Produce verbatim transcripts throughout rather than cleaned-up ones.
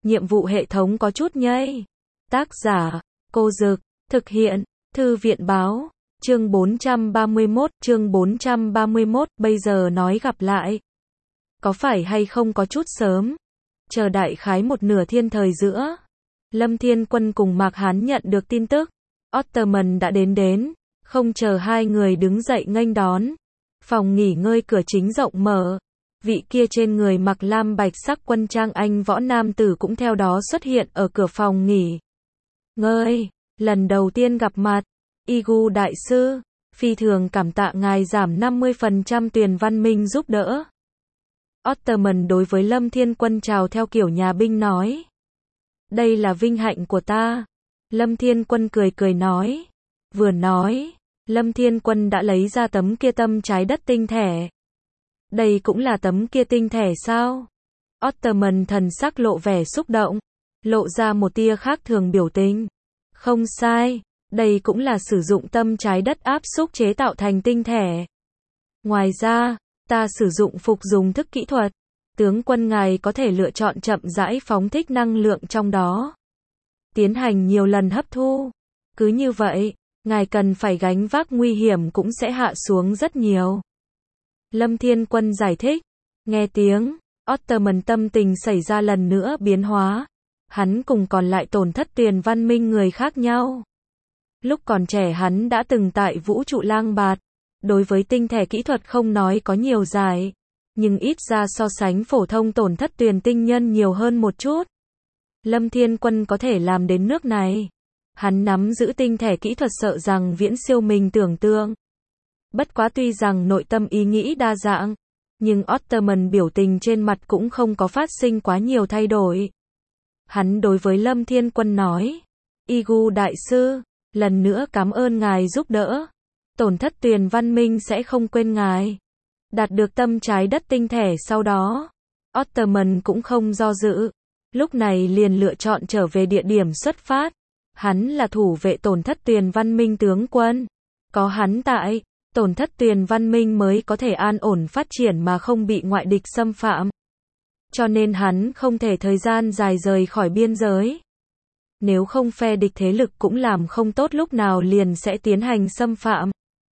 nhiệm vụ hệ thống có chút nhây. Tác giả, Cô Dực, thực hiện, Thư viện báo, chương bốn trăm ba mươi mốt, chương bốn trăm ba mươi mốt, bây giờ nói gặp lại. Có phải hay không có chút sớm? Chờ đại khái một nửa thiên thời giữa. Lâm Thiên Quân cùng Mạc Hán nhận được tin tức. Ottoman đã đến đến, không chờ hai người đứng dậy nghênh đón. Phòng nghỉ ngơi cửa chính rộng mở. Vị kia trên người mặc lam bạch sắc quân trang anh võ nam tử cũng theo đó xuất hiện ở cửa phòng nghỉ ngơi. Lần đầu tiên gặp mặt, Igu đại sư, phi thường cảm tạ ngài giảm năm mươi phần trăm tiền văn minh giúp đỡ. Ottoman đối với Lâm Thiên Quân chào theo kiểu nhà binh nói. Đây là vinh hạnh của ta. Lâm Thiên Quân cười cười nói. Vừa nói, Lâm Thiên Quân đã lấy ra tấm kia tâm trái đất tinh thể. Đây cũng là tấm kia tinh thể sao? Ottoman thần sắc lộ vẻ xúc động, lộ ra một tia khác thường biểu tình. Không sai, đây cũng là sử dụng tâm trái đất áp xúc chế tạo thành tinh thể. Ngoài ra, ta sử dụng phục dùng thức kỹ thuật. Tướng quân ngài có thể lựa chọn chậm rãi phóng thích năng lượng trong đó. Tiến hành nhiều lần hấp thu. Cứ như vậy, ngài cần phải gánh vác nguy hiểm cũng sẽ hạ xuống rất nhiều. Lâm Thiên Quân giải thích. Nghe tiếng, Ottoman tâm tình xảy ra lần nữa biến hóa. Hắn cùng còn lại tổn thất tiền văn minh người khác nhau. Lúc còn trẻ hắn đã từng tại vũ trụ lang bạt. Đối với tinh thể kỹ thuật không nói có nhiều giải. Nhưng ít ra so sánh phổ thông tổn thất tiền tinh nhân nhiều hơn một chút. Lâm Thiên Quân có thể làm đến nước này. Hắn nắm giữ tinh thể kỹ thuật sợ rằng viễn siêu mình tưởng tượng. Bất quá tuy rằng nội tâm ý nghĩ đa dạng, nhưng Ottoman biểu tình trên mặt cũng không có phát sinh quá nhiều thay đổi. Hắn đối với Lâm Thiên Quân nói, Igu đại sư, lần nữa cảm ơn ngài giúp đỡ. Tổn thất tiền văn minh sẽ không quên ngài. Đạt được tâm trái đất tinh thể sau đó, Ottoman cũng không do dự. Lúc này liền lựa chọn trở về địa điểm xuất phát. Hắn là thủ vệ tổn thất tiền văn minh tướng quân. Có hắn tại, tổn thất tiền văn minh mới có thể an ổn phát triển mà không bị ngoại địch xâm phạm. Cho nên hắn không thể thời gian dài rời khỏi biên giới. Nếu không phe địch thế lực cũng làm không tốt lúc nào liền sẽ tiến hành xâm phạm.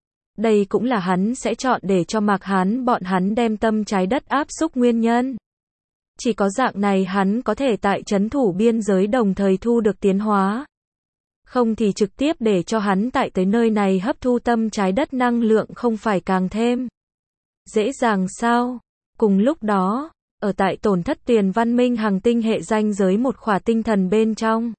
Đây cũng là hắn sẽ chọn để cho Mạc Hán bọn hắn đem tâm trái đất áp xúc nguyên nhân. Chỉ có dạng này hắn có thể tại trấn thủ biên giới đồng thời thu được tiến hóa. Không thì trực tiếp để cho hắn tại tới nơi này hấp thu tâm trái đất năng lượng không phải càng thêm dễ dàng sao? Cùng lúc đó, ở tại tổn thất tiền văn minh hành tinh hệ ranh giới một khỏa tinh thần bên trong.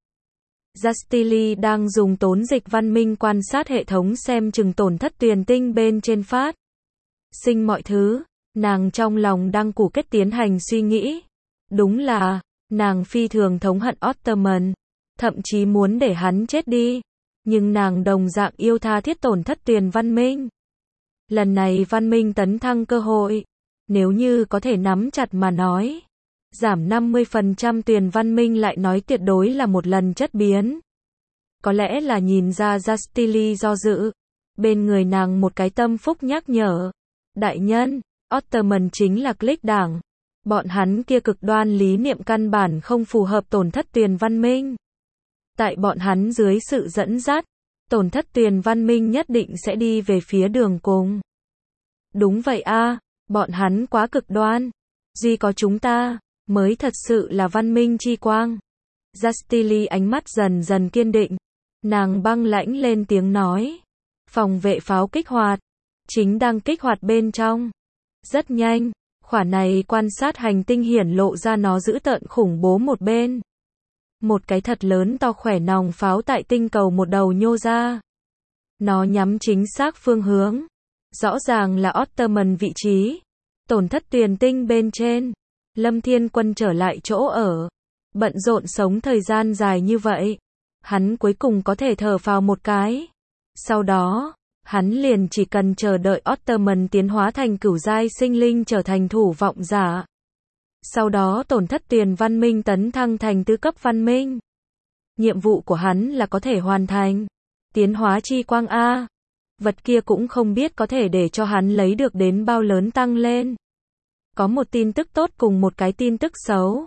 Justili đang dùng tốn dịch văn minh quan sát hệ thống xem chừng tổn thất tiền tinh bên trên phát sinh mọi thứ, nàng trong lòng đang củ kết tiến hành suy nghĩ. Đúng là, nàng phi thường thống hận Ottoman, thậm chí muốn để hắn chết đi, nhưng nàng đồng dạng yêu tha thiết tổn thất tiền văn minh. Lần này văn minh tấn thăng cơ hội, nếu như có thể nắm chặt mà nói. Giảm năm mươi phần trăm tiền văn minh lại nói tuyệt đối là một lần chất biến. Có lẽ là nhìn ra Justili do dự. Bên người nàng một cái tâm phúc nhắc nhở. Đại nhân, Ottoman chính là click đảng. Bọn hắn kia cực đoan lý niệm căn bản không phù hợp tổn thất tiền văn minh. Tại bọn hắn dưới sự dẫn dắt, tổn thất tiền văn minh nhất định sẽ đi về phía đường cùng. Đúng vậy a, bọn hắn quá cực đoan. Duy có chúng ta mới thật sự là văn minh chi quang. Justili ánh mắt dần dần kiên định. Nàng băng lãnh lên tiếng nói. Phòng vệ pháo kích hoạt. Chính đang kích hoạt bên trong. Rất nhanh, khỏa này quan sát hành tinh hiển lộ ra nó dữ tợn khủng bố một bên. Một cái thật lớn to khỏe nòng pháo tại tinh cầu một đầu nhô ra. Nó nhắm chính xác phương hướng. Rõ ràng là Ottoman vị trí. Tổn thất tiền tinh bên trên. Lâm Thiên Quân trở lại chỗ ở. Bận rộn sống thời gian dài như vậy. Hắn cuối cùng có thể thở phào một cái. Sau đó, hắn liền chỉ cần chờ đợi Ottoman tiến hóa thành cửu giai sinh linh trở thành thủ vọng giả. Sau đó tổn thất tiền văn minh tấn thăng thành tứ cấp văn minh. Nhiệm vụ của hắn là có thể hoàn thành. Tiến hóa chi quang A. Vật kia cũng không biết có thể để cho hắn lấy được đến bao lớn tăng lên. Có một tin tức tốt cùng một cái tin tức xấu.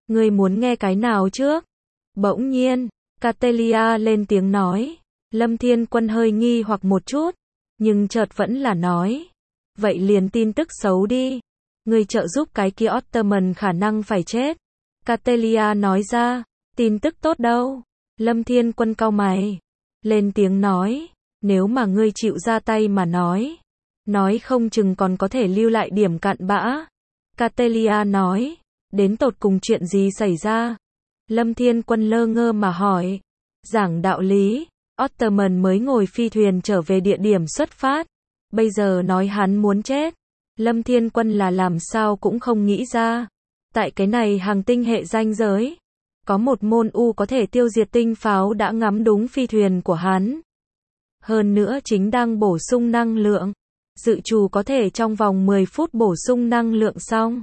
Ngươi muốn nghe cái nào trước? Bỗng nhiên, Catelia lên tiếng nói. Lâm Thiên Quân hơi nghi hoặc một chút, nhưng chợt vẫn là nói. Vậy liền tin tức xấu đi. Ngươi trợ giúp cái kia Ottoman khả năng phải chết. Catelia nói ra. Tin tức tốt đâu? Lâm Thiên Quân cau mày. Lên tiếng nói. Nếu mà ngươi chịu ra tay mà nói. Nói không chừng còn có thể lưu lại điểm cặn bã. Catelia nói. Đến tột cùng chuyện gì xảy ra? Lâm Thiên Quân lơ ngơ mà hỏi. Giảng đạo lý. Ottoman mới ngồi phi thuyền trở về địa điểm xuất phát. Bây giờ nói hắn muốn chết. Lâm Thiên Quân là làm sao cũng không nghĩ ra. Tại cái này hàng tinh hệ ranh giới. Có một môn U có thể tiêu diệt tinh pháo đã ngắm đúng phi thuyền của hắn. Hơn nữa chính đang bổ sung năng lượng. Dự trù có thể trong vòng mười phút bổ sung năng lượng xong.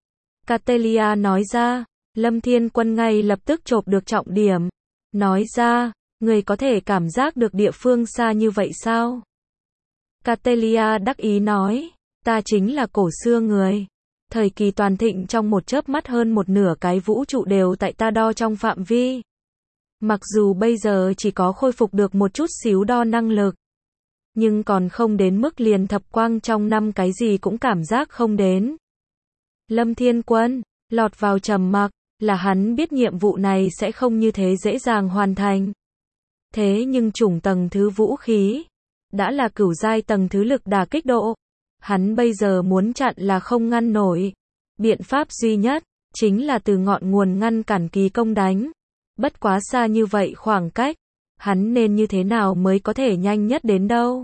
Catelia nói ra. Lâm Thiên Quân ngay lập tức chộp được trọng điểm. Nói ra. Người có thể cảm giác được địa phương xa như vậy sao? Catelia đắc ý nói. Ta chính là cổ xưa người. Thời kỳ toàn thịnh trong một chớp mắt hơn một nửa cái vũ trụ đều tại ta đo trong phạm vi. Mặc dù bây giờ chỉ có khôi phục được một chút xíu đo năng lực. Nhưng còn không đến mức liền thập quang trong năm cái gì cũng cảm giác không đến. Lâm Thiên Quân, lọt vào trầm mặc, là hắn biết nhiệm vụ này sẽ không như thế dễ dàng hoàn thành. Thế nhưng chủng tầng thứ vũ khí, đã là cửu giai tầng thứ lực đả kích độ. Hắn bây giờ muốn chặn là không ngăn nổi. Biện pháp duy nhất, chính là từ ngọn nguồn ngăn cản kỳ công đánh. Bất quá xa như vậy khoảng cách, hắn nên như thế nào mới có thể nhanh nhất đến đâu.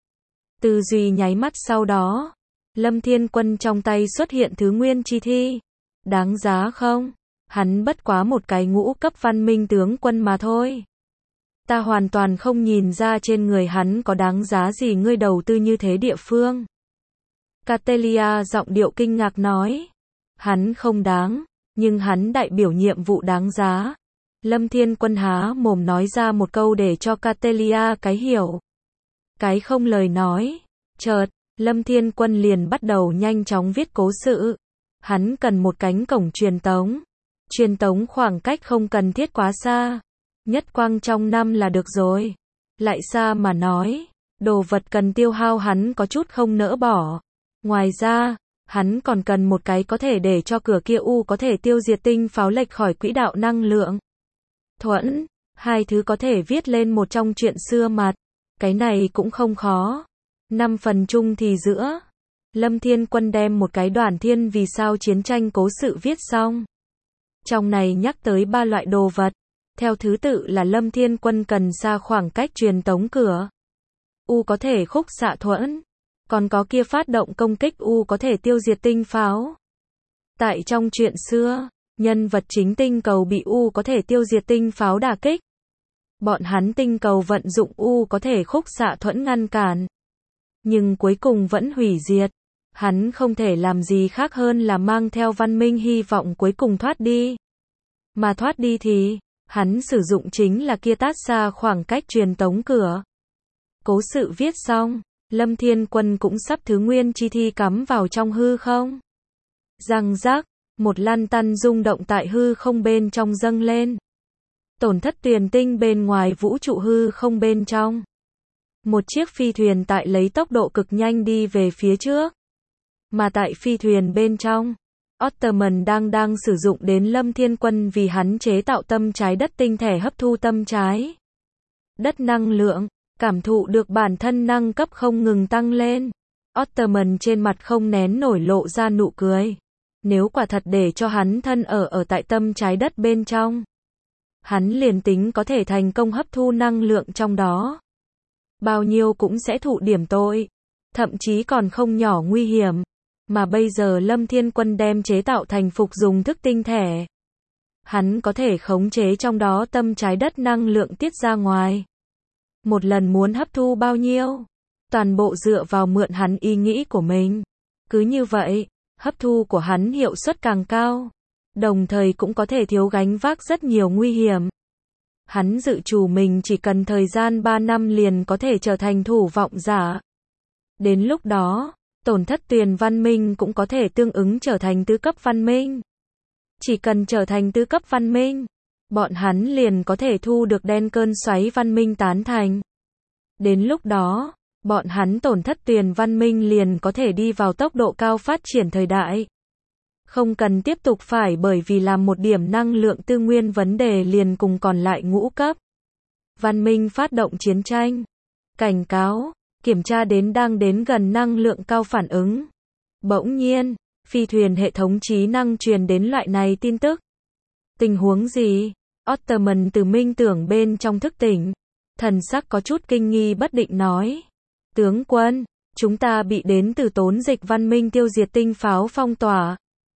Tư duy nháy mắt sau đó, Lâm Thiên Quân trong tay xuất hiện thứ nguyên chi thi. Đáng giá không? Hắn bất quá một cái ngũ cấp văn minh tướng quân mà thôi. Ta hoàn toàn không nhìn ra trên người hắn có đáng giá gì ngươi đầu tư như thế địa phương. Catelia giọng điệu kinh ngạc nói. Hắn không đáng, nhưng hắn đại biểu nhiệm vụ đáng giá. Lâm Thiên Quân há mồm nói ra một câu để cho Catelia cái hiểu. Cái không lời nói. Chợt, Lâm Thiên Quân liền bắt đầu nhanh chóng viết cố sự. Hắn cần một cánh cổng truyền tống. Truyền tống khoảng cách không cần thiết quá xa. Nhất quang trong năm là được rồi. Lại xa mà nói, đồ vật cần tiêu hao hắn có chút không nỡ bỏ. Ngoài ra, hắn còn cần một cái có thể để cho cửa kia U có thể tiêu diệt tinh pháo lệch khỏi quỹ đạo năng lượng. Thuẫn, hai thứ có thể viết lên một trong chuyện xưa mặt. Cái này cũng không khó. Năm phần chung thì giữa. Lâm Thiên Quân đem một cái đoàn thiên vì sao chiến tranh cố sự viết xong. Trong này nhắc tới ba loại đồ vật. Theo thứ tự là Lâm Thiên Quân cần xa khoảng cách truyền tống cửa. U có thể khúc xạ thuẫn. Còn có kia phát động công kích U có thể tiêu diệt tinh pháo. Tại trong chuyện xưa, nhân vật chính tinh cầu bị U có thể tiêu diệt tinh pháo đả kích. Bọn hắn tinh cầu vận dụng U có thể khúc xạ thuẫn ngăn cản. Nhưng cuối cùng vẫn hủy diệt. Hắn không thể làm gì khác hơn là mang theo văn minh hy vọng cuối cùng thoát đi. Mà thoát đi thì, hắn sử dụng chính là kia tát xa khoảng cách truyền tống cửa. Cố sự viết xong, Lâm Thiên Quân cũng sắp thứ nguyên chi thi cắm vào trong hư không. Răng rác, một lăn tăn rung động tại hư không bên trong dâng lên. Tổn thất tuyền tinh bên ngoài vũ trụ hư không bên trong. Một chiếc phi thuyền tại lấy tốc độ cực nhanh đi về phía trước. Mà tại phi thuyền bên trong, Ottoman đang đang sử dụng đến Lâm Thiên Quân vì hắn chế tạo tâm trái đất tinh thể hấp thu tâm trái đất năng lượng, cảm thụ được bản thân năng cấp không ngừng tăng lên. Ottoman trên mặt không nén nổi lộ ra nụ cười. Nếu quả thật để cho hắn thân ở ở tại tâm trái đất bên trong, hắn liền tính có thể thành công hấp thu năng lượng trong đó. Bao nhiêu cũng sẽ thụ điểm tội, thậm chí còn không nhỏ nguy hiểm. Mà bây giờ Lâm Thiên Quân đem chế tạo thành phục dùng thức tinh thể. Hắn có thể khống chế trong đó tâm trái đất năng lượng tiết ra ngoài. Một lần muốn hấp thu bao nhiêu? Toàn bộ dựa vào mượn hắn ý nghĩ của mình. Cứ như vậy, hấp thu của hắn hiệu suất càng cao. Đồng thời cũng có thể thiếu gánh vác rất nhiều nguy hiểm. Hắn dự chủ mình chỉ cần thời gian ba năm liền có thể trở thành thủ vọng giả. Đến lúc đó, tổn thất tuyền văn minh cũng có thể tương ứng trở thành tứ cấp văn minh. Chỉ cần trở thành tứ cấp văn minh, bọn hắn liền có thể thu được đen cơn xoáy văn minh tán thành. Đến lúc đó, bọn hắn tổn thất tuyền văn minh liền có thể đi vào tốc độ cao phát triển thời đại. Không cần tiếp tục phải bởi vì làm một điểm năng lượng tư nguyên vấn đề liền cùng còn lại ngũ cấp. Văn minh phát động chiến tranh. Cảnh cáo, kiểm tra đến đang đến gần năng lượng cao phản ứng. Bỗng nhiên, phi thuyền hệ thống trí năng truyền đến loại này tin tức. Tình huống gì? Ottoman từ minh tưởng bên trong thức tỉnh. Thần sắc có chút kinh nghi bất định nói. Tướng quân, chúng ta bị đến từ tốn dịch văn minh tiêu diệt tinh pháo phong tỏa.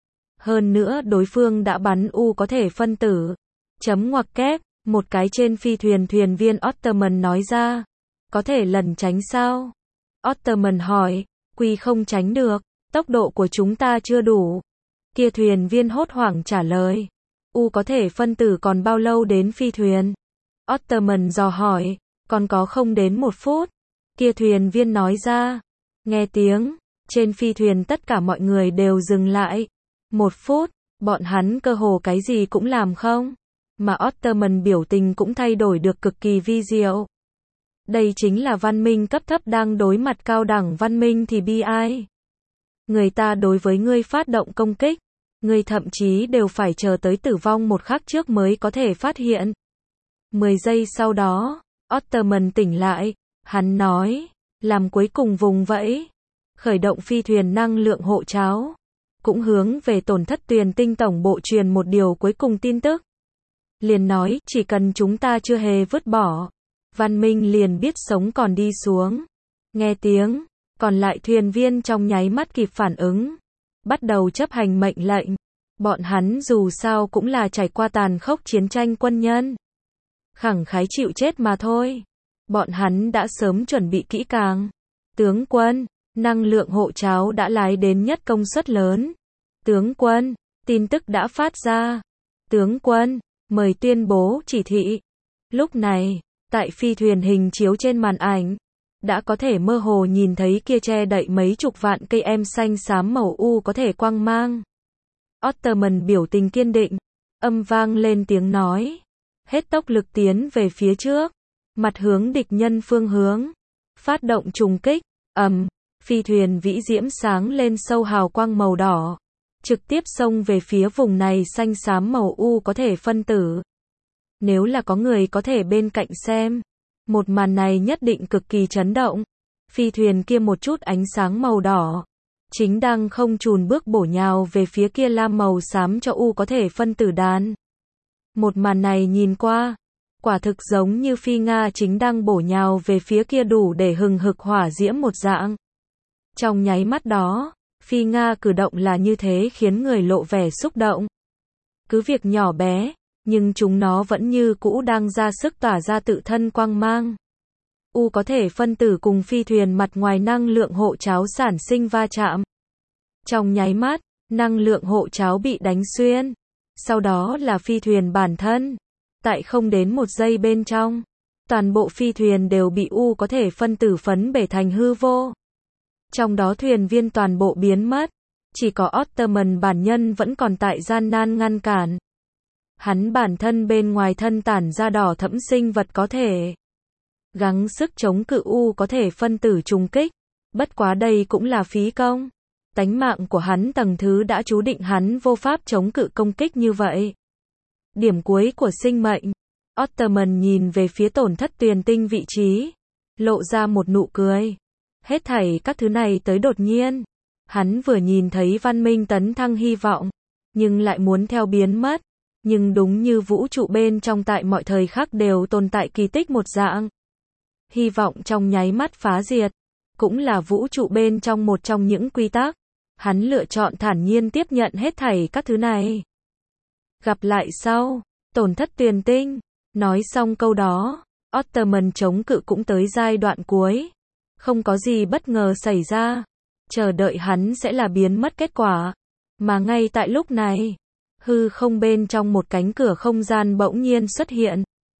Hơn nữa đối phương đã bắn U có thể phân tử. Chấm ngoặc kép, một cái trên phi thuyền thuyền viên Ottoman nói ra. Có thể lẩn tránh sao? Ottoman hỏi, quy không tránh được, tốc độ của chúng ta chưa đủ. Kia thuyền viên hốt hoảng trả lời. U có thể phân tử còn bao lâu đến phi thuyền? Ottoman dò hỏi, còn có không đến một phút. Kia thuyền viên nói ra. Nghe tiếng, trên phi thuyền tất cả mọi người đều dừng lại. Một phút, bọn hắn cơ hồ cái gì cũng làm không. Mà Ottoman biểu tình cũng thay đổi được cực kỳ vi diệu. Đây chính là văn minh cấp thấp đang đối mặt cao đẳng văn minh thì bi ai. Người ta đối với ngươi phát động công kích, ngươi thậm chí đều phải chờ tới tử vong một khắc trước mới có thể phát hiện. Mười giây sau đó, Ottoman tỉnh lại, hắn nói, làm cuối cùng vùng vẫy, khởi động phi thuyền năng lượng hộ cháo, cũng hướng về tổn thất tuyền tinh tổng bộ truyền một điều cuối cùng tin tức. Liền nói, chỉ cần chúng ta chưa hề vứt bỏ, văn minh liền biết sống còn đi xuống. Nghe tiếng, còn lại thuyền viên trong nháy mắt kịp phản ứng, bắt đầu chấp hành mệnh lệnh. Bọn hắn dù sao cũng là trải qua tàn khốc chiến tranh quân nhân. Khẳng khái chịu chết mà thôi. Bọn hắn đã sớm chuẩn bị kỹ càng. Tướng quân, năng lượng hộ cháo đã lái đến nhất công suất lớn. Tướng quân, tin tức đã phát ra. Tướng quân, mời tuyên bố chỉ thị. Lúc này, tại phi thuyền hình chiếu trên màn ảnh, đã có thể mơ hồ nhìn thấy kia che đậy mấy chục vạn cây em xanh xám màu U có thể quang mang. Ottoman biểu tình kiên định, âm vang lên tiếng nói. Hết tốc lực tiến về phía trước, mặt hướng địch nhân phương hướng. Phát động trùng kích, ầm, phi thuyền vĩ diễm sáng lên sâu hào quang màu đỏ. Trực tiếp xông về phía vùng này xanh xám màu U có thể phân tử. Nếu là có người có thể bên cạnh xem, một màn này nhất định cực kỳ chấn động. Phi thuyền kia một chút ánh sáng màu đỏ, chính đang không chùn bước bổ nhào về phía kia lam màu xám cho U có thể phân tử đàn. Một màn này nhìn qua, quả thực giống như phi Nga chính đang bổ nhào về phía kia đủ để hừng hực hỏa diễm một dạng. Trong nháy mắt đó, phi Nga cử động là như thế khiến người lộ vẻ xúc động. Cứ việc nhỏ bé, nhưng chúng nó vẫn như cũ đang ra sức tỏa ra tự thân quang mang. U có thể phân tử cùng phi thuyền mặt ngoài năng lượng hộ cháo sản sinh va chạm. Trong nháy mắt, năng lượng hộ cháo bị đánh xuyên. Sau đó là phi thuyền bản thân. Tại không đến một giây bên trong, toàn bộ phi thuyền đều bị U có thể phân tử phấn bể thành hư vô. Trong đó thuyền viên toàn bộ biến mất. Chỉ có Ottoman bản nhân vẫn còn tại gian nan ngăn cản. Hắn bản thân bên ngoài thân tản ra đỏ thẫm sinh vật có thể gắng sức chống cự U có thể phân tử trùng kích. Bất quá đây cũng là phí công. Tánh mạng của hắn tầng thứ đã chú định hắn vô pháp chống cự công kích như vậy. Điểm cuối của sinh mệnh. Ottoman nhìn về phía tổn thất tuyền tinh vị trí, lộ ra một nụ cười. Hết thảy các thứ này tới đột nhiên. Hắn vừa nhìn thấy văn minh tấn thăng hy vọng, nhưng lại muốn theo biến mất. Nhưng đúng như vũ trụ bên trong tại mọi thời khắc đều tồn tại kỳ tích một dạng. Hy vọng trong nháy mắt phá diệt, cũng là vũ trụ bên trong một trong những quy tắc. Hắn lựa chọn thản nhiên tiếp nhận hết thảy các thứ này. Gặp lại sau, tổn thất tuyền tinh. Nói xong câu đó, Ottoman chống cự cũng tới giai đoạn cuối. Không có gì bất ngờ xảy ra. Chờ đợi hắn sẽ là biến mất kết quả. Mà ngay tại lúc này, hư không bên trong một cánh cửa không gian bỗng nhiên xuất hiện.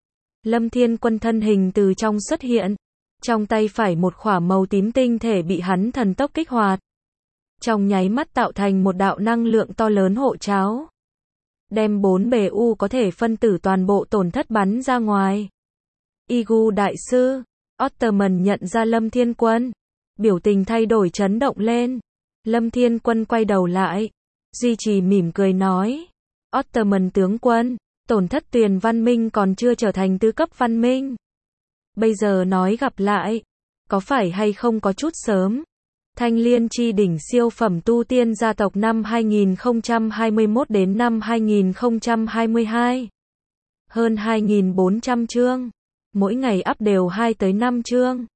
Lâm Thiên Quân thân hình từ trong xuất hiện. Trong tay phải một khỏa màu tím tinh thể bị hắn thần tốc kích hoạt. Trong nháy mắt tạo thành một đạo năng lượng to lớn hộ cháo. đem bốn bề U có thể phân tử toàn bộ tổn thất bắn ra ngoài. Igu đại sư, Ottoman nhận ra Lâm Thiên Quân. Biểu tình thay đổi chấn động lên. Lâm Thiên Quân quay đầu lại. Duy trì mỉm cười nói. Ottoman tướng quân, tổn thất Tuyền văn minh còn chưa trở thành tứ cấp văn minh. Bây giờ nói gặp lại, có phải hay không có chút sớm? Thanh Liên chi đỉnh siêu phẩm tu tiên gia tộc năm hai nghìn không trăm hai mươi mốt đến năm hai nghìn không trăm hai mươi hai. Hơn hai nghìn bốn trăm chương. Mỗi ngày up đều hai tới năm chương.